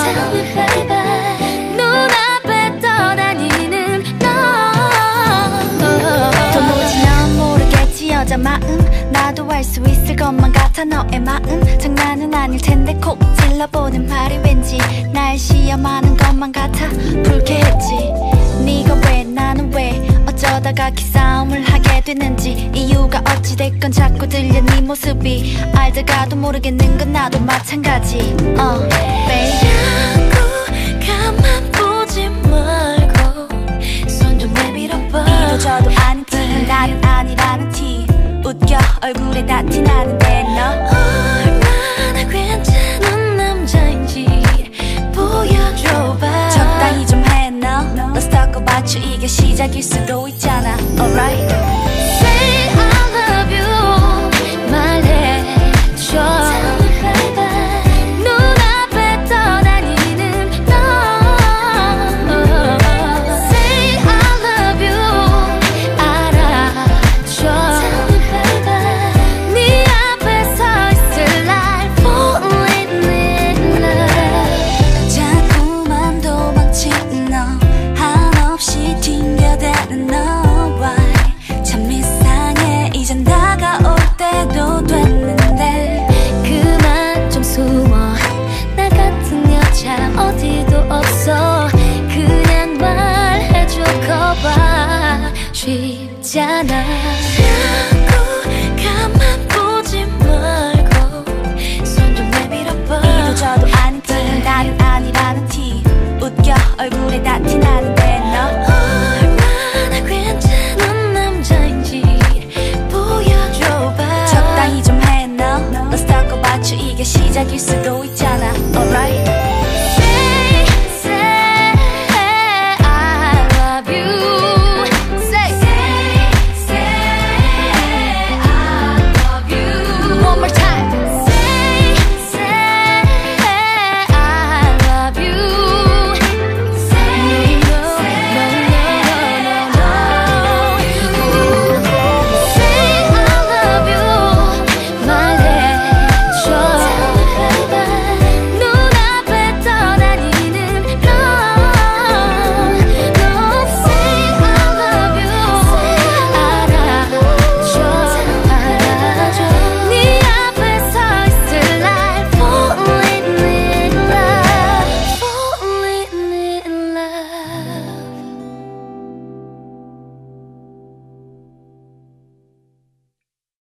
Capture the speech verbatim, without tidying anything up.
눈앞에 떠다니는 너. 도무지 넌 모르겠지 여자 마음. 나도 알 수 있을 것만 같아 너의 마음. 장난은 아닐 텐데 콕 찔러보는 말이 왠지 날 시험하는 것만 같아 불쾌했지. 네가 왜 나는 왜 어쩌다가 기싸움을 하게 됐는지 이유가 어찌됐건 자꾸 들려 네 모습이. 알다가도 모르겠는 건 나도 마찬가지. uh, baby. 자꾸 가만 보지 말고 손 좀 내밀어봐. 이러저도 아는 티 나는 아니라는 티 웃겨 얼굴에 다 티나는데 너 얼마나 괜찮은 남자인지 보여줘봐. 적당히 좀 해 너. Let's talk about you. 이게 시작일 수도 있잖아. Alright. Say I love you 말해줘. 눈앞에 떠다니는 너. Say I love you 알아줘. 네 앞에 서 있을 날 falling in love. 자꾸만 도망치는 너 한없이 튕겨대는 너와 참 이상해. 이젠 다가올 때도 됐는데 그만 좀 숨어. 나 같은 여자 어디도 없어. 그냥 말해줘 거봐. 쉽잖아. 자꾸 가만 보지 말고 손 좀 내밀어봐. 이러저도 아는 티 나는 아니라는 티 웃겨 얼굴에 다 티나는데 너 얼마나 괜찮은 남자인지 보여줘봐. 적당히 좀 해 너. Let's talk about you. 이게 시작일 수도 있잖아. Alright.